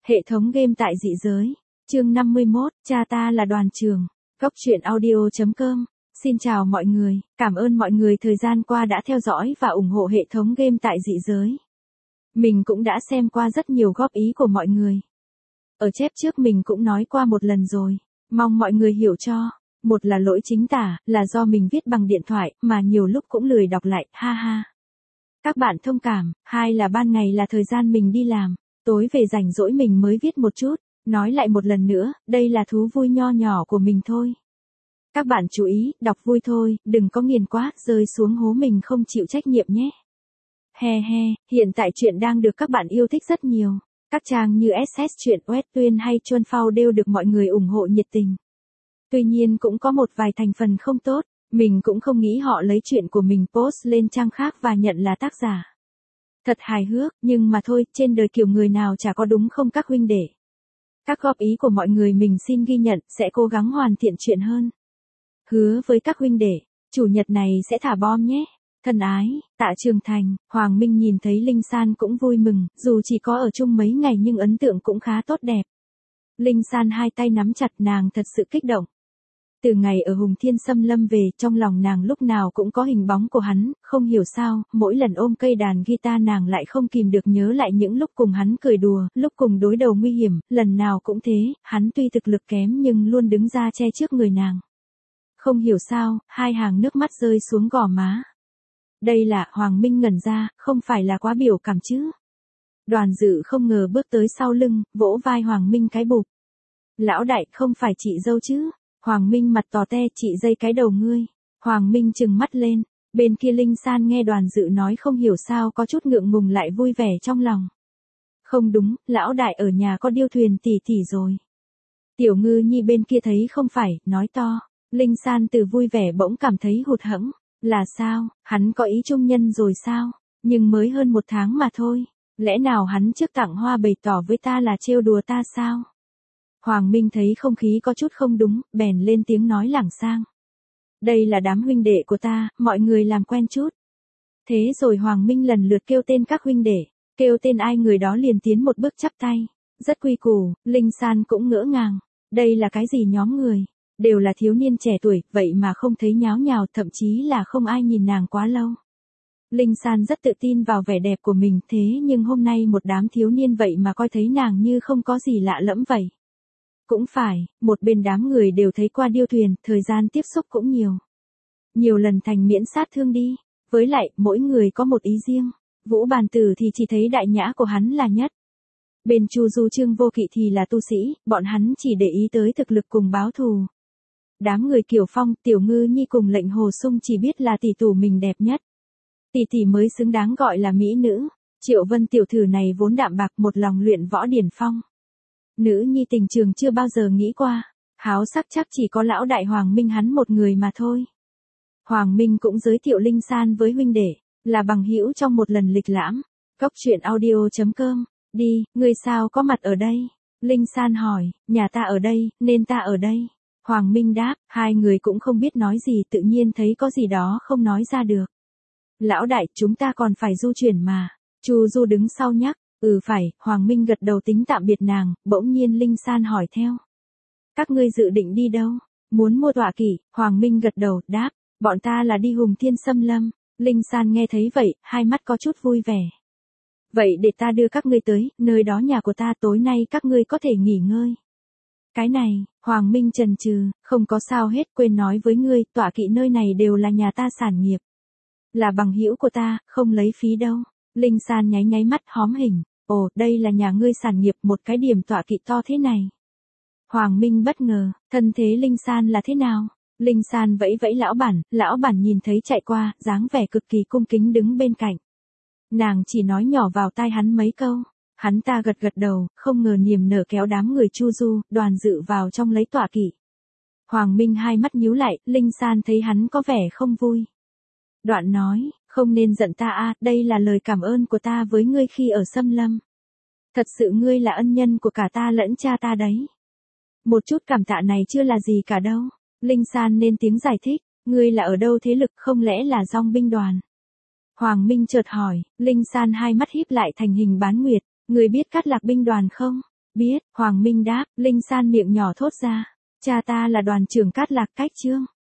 Hệ thống game tại dị giới. Chương 51, cha ta là đoàn trường. Góc truyện audio.com. Xin chào mọi người, cảm ơn mọi người thời gian qua đã theo dõi và ủng hộ hệ thống game tại dị giới. Mình cũng đã xem qua rất nhiều góp ý của mọi người. Ở chép trước mình cũng nói qua một lần rồi, mong mọi người hiểu cho. Một là lỗi chính tả, là do mình viết bằng điện thoại, mà nhiều lúc cũng lười đọc lại, ha ha. Các bạn thông cảm. Hai là ban ngày là thời gian mình đi làm, tối về rảnh rỗi mình mới viết một chút. Nói lại một lần nữa, đây là thú vui nho nhỏ của mình thôi. Các bạn chú ý, đọc vui thôi, đừng có nghiền quá, rơi xuống hố mình không chịu trách nhiệm nhé. He he, hiện tại truyện đang được các bạn yêu thích rất nhiều. Các trang như SS Truyện, Webtoon hay Chuan Phao đều được mọi người ủng hộ nhiệt tình. Tuy nhiên cũng có một vài thành phần không tốt, mình cũng không nghĩ họ lấy chuyện của mình post lên trang khác và nhận là tác giả. Thật hài hước, nhưng mà thôi, trên đời kiểu người nào chả có đúng không các huynh đệ. Các góp ý của mọi người mình xin ghi nhận, sẽ cố gắng hoàn thiện chuyện hơn. Hứa với các huynh đệ, chủ nhật này sẽ thả bom nhé. Thân ái, Tạ Trường Thành. Hoàng Minh nhìn thấy Linh San cũng vui mừng, dù chỉ có ở chung mấy ngày nhưng ấn tượng cũng khá tốt đẹp. Linh San hai tay nắm chặt, nàng thật sự kích động. Từ ngày ở Hùng Thiên Xâm Lâm về, trong lòng nàng lúc nào cũng có hình bóng của hắn, không hiểu sao, mỗi lần ôm cây đàn guitar nàng lại không kìm được nhớ lại những lúc cùng hắn cười đùa, lúc cùng đối đầu nguy hiểm, lần nào cũng thế, hắn tuy thực lực kém nhưng luôn đứng ra che trước người nàng. Không hiểu sao, hai hàng nước mắt rơi xuống gò má. Đây là, Hoàng Minh ngẩn ra, không phải là quá biểu cảm chứ. Đoàn Dự không ngờ bước tới sau lưng, vỗ vai Hoàng Minh cái bụp. Lão đại, không phải chị dâu chứ? Hoàng Minh mặt tò te, chị dây cái đầu ngươi. Hoàng Minh trừng mắt lên, bên kia Linh San nghe Đoàn Dự nói không hiểu sao có chút ngượng ngùng lại vui vẻ trong lòng. Không đúng, lão đại ở nhà có điêu thuyền tỉ tỉ rồi. Tiểu Ngư Nhi bên kia thấy không phải, nói to. Linh San từ vui vẻ bỗng cảm thấy hụt hẫng. Là sao, hắn có ý trung nhân rồi sao? Nhưng mới hơn 1 tháng mà thôi. Lẽ nào hắn trước tặng hoa bày tỏ với ta là trêu đùa ta sao? Hoàng Minh thấy không khí có chút không đúng, bèn lên tiếng nói lảng sang. Đây là đám huynh đệ của ta, mọi người làm quen chút. Thế rồi Hoàng Minh lần lượt kêu tên các huynh đệ, kêu tên ai người đó liền tiến một bước chắp tay. Rất quy củ, Linh San cũng ngỡ ngàng. Đây là cái gì nhóm người? Đều là thiếu niên trẻ tuổi, vậy mà không thấy nháo nhào, thậm chí là không ai nhìn nàng quá lâu. Linh San rất tự tin vào vẻ đẹp của mình, thế nhưng hôm nay một đám thiếu niên vậy mà coi thấy nàng như không có gì lạ lẫm vậy. Cũng phải, một bên đám người đều thấy qua điêu thuyền, thời gian tiếp xúc cũng nhiều. Nhiều lần thành miễn sát thương đi, với lại, mỗi người có một ý riêng. Vũ Bàn Tử thì chỉ thấy đại nhã của hắn là nhất. Bên Chu Du Trương Vô Kỵ thì là tu sĩ, bọn hắn chỉ để ý tới thực lực cùng báo thù. Đám người Kiều Phong, Tiểu Ngư Nhi cùng Lệnh Hồ Sung chỉ biết là tỷ tù mình đẹp nhất. Tỷ tỷ mới xứng đáng gọi là mỹ nữ. Triệu Vân tiểu thử này vốn đạm bạc, một lòng luyện võ điển phong. Nữ nhi tình trường chưa bao giờ nghĩ qua. Háo sắc chắc chỉ có lão đại Hoàng Minh hắn một người mà thôi. Hoàng Minh cũng giới thiệu Linh San với huynh đệ, là bằng hữu trong một lần lịch lãm. Góc truyện audio.com. Đi, ngươi sao có mặt ở đây? Linh San hỏi, nhà ta ở đây, nên ta ở đây. Hoàng Minh đáp, hai người cũng không biết nói gì, tự nhiên thấy có gì đó không nói ra được. Lão đại, chúng ta còn phải du chuyển mà. Chu Du đứng sau nhắc, phải, Hoàng Minh gật đầu tính tạm biệt nàng, bỗng nhiên Linh San hỏi theo. Các ngươi dự định đi đâu? Muốn mua tọa kỵ? Hoàng Minh gật đầu, đáp, bọn ta là đi Hùng Thiên Xâm Lâm. Linh San nghe thấy vậy, hai mắt có chút vui vẻ. Vậy để ta đưa các ngươi tới, nơi đó nhà của ta, tối nay các ngươi có thể nghỉ ngơi. Cái này, Hoàng Minh chần chừ, không có sao hết, quên nói với ngươi, tọa kỵ nơi này đều là nhà ta sản nghiệp. Là bằng hữu của ta, không lấy phí đâu. Linh San nháy nháy mắt hóm hình, ồ, đây là nhà ngươi sản nghiệp, một cái điểm tọa kỵ to thế này. Hoàng Minh bất ngờ, thân thế Linh San là thế nào? Linh San vẫy vẫy lão bản nhìn thấy chạy qua, dáng vẻ cực kỳ cung kính đứng bên cạnh. Nàng chỉ nói nhỏ vào tai hắn mấy câu. Hắn ta gật gật đầu, không ngờ niềm nở kéo đám người Chu Du, Đoàn Dự vào trong lấy tọa kỵ. Hoàng Minh hai mắt nhíu lại, Linh San thấy hắn có vẻ không vui. Đoạn nói, không nên giận ta a, đây là lời cảm ơn của ta với ngươi khi ở Xâm Lâm. Thật sự ngươi là ân nhân của cả ta lẫn cha ta đấy. Một chút cảm tạ này chưa là gì cả đâu. Linh San nên tiếng giải thích, ngươi là ở đâu thế lực, không lẽ là Dong binh đoàn? Hoàng Minh chợt hỏi, Linh San hai mắt híp lại thành hình bán nguyệt. Người biết Cát Lạc binh đoàn không? Biết, Hoàng Minh đáp, Linh San miệng nhỏ thốt ra. Cha ta là đoàn trưởng Cát Lạc Cách Chương.